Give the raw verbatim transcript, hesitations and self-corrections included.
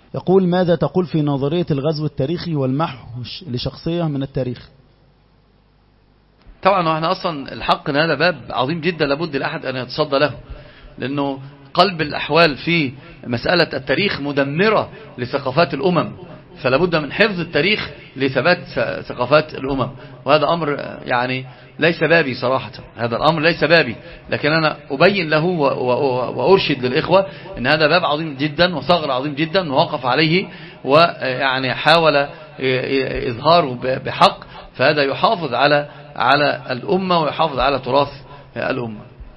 يقول: ماذا تقول في نظرية الغزو التاريخي والمحو لشخصية من التاريخ؟ طبعا احنا اصلا الحق ان هذا باب عظيم جدا لابد الاحد ان يتصدى له، لانه قلب الاحوال في مسألة التاريخ مدمرة لثقافات الامم، فلا بد من حفظ التاريخ لثبات ثقافات الامم. وهذا امر يعني ليس بابي صراحة، هذا الامر ليس بابي، لكن انا ابين له وارشد للاخوة ان هذا باب عظيم جدا وثغر عظيم جدا ووقف عليه ويعني حاول اظهاره بحق، فهذا يحافظ على على الامة ويحافظ على تراث الامة.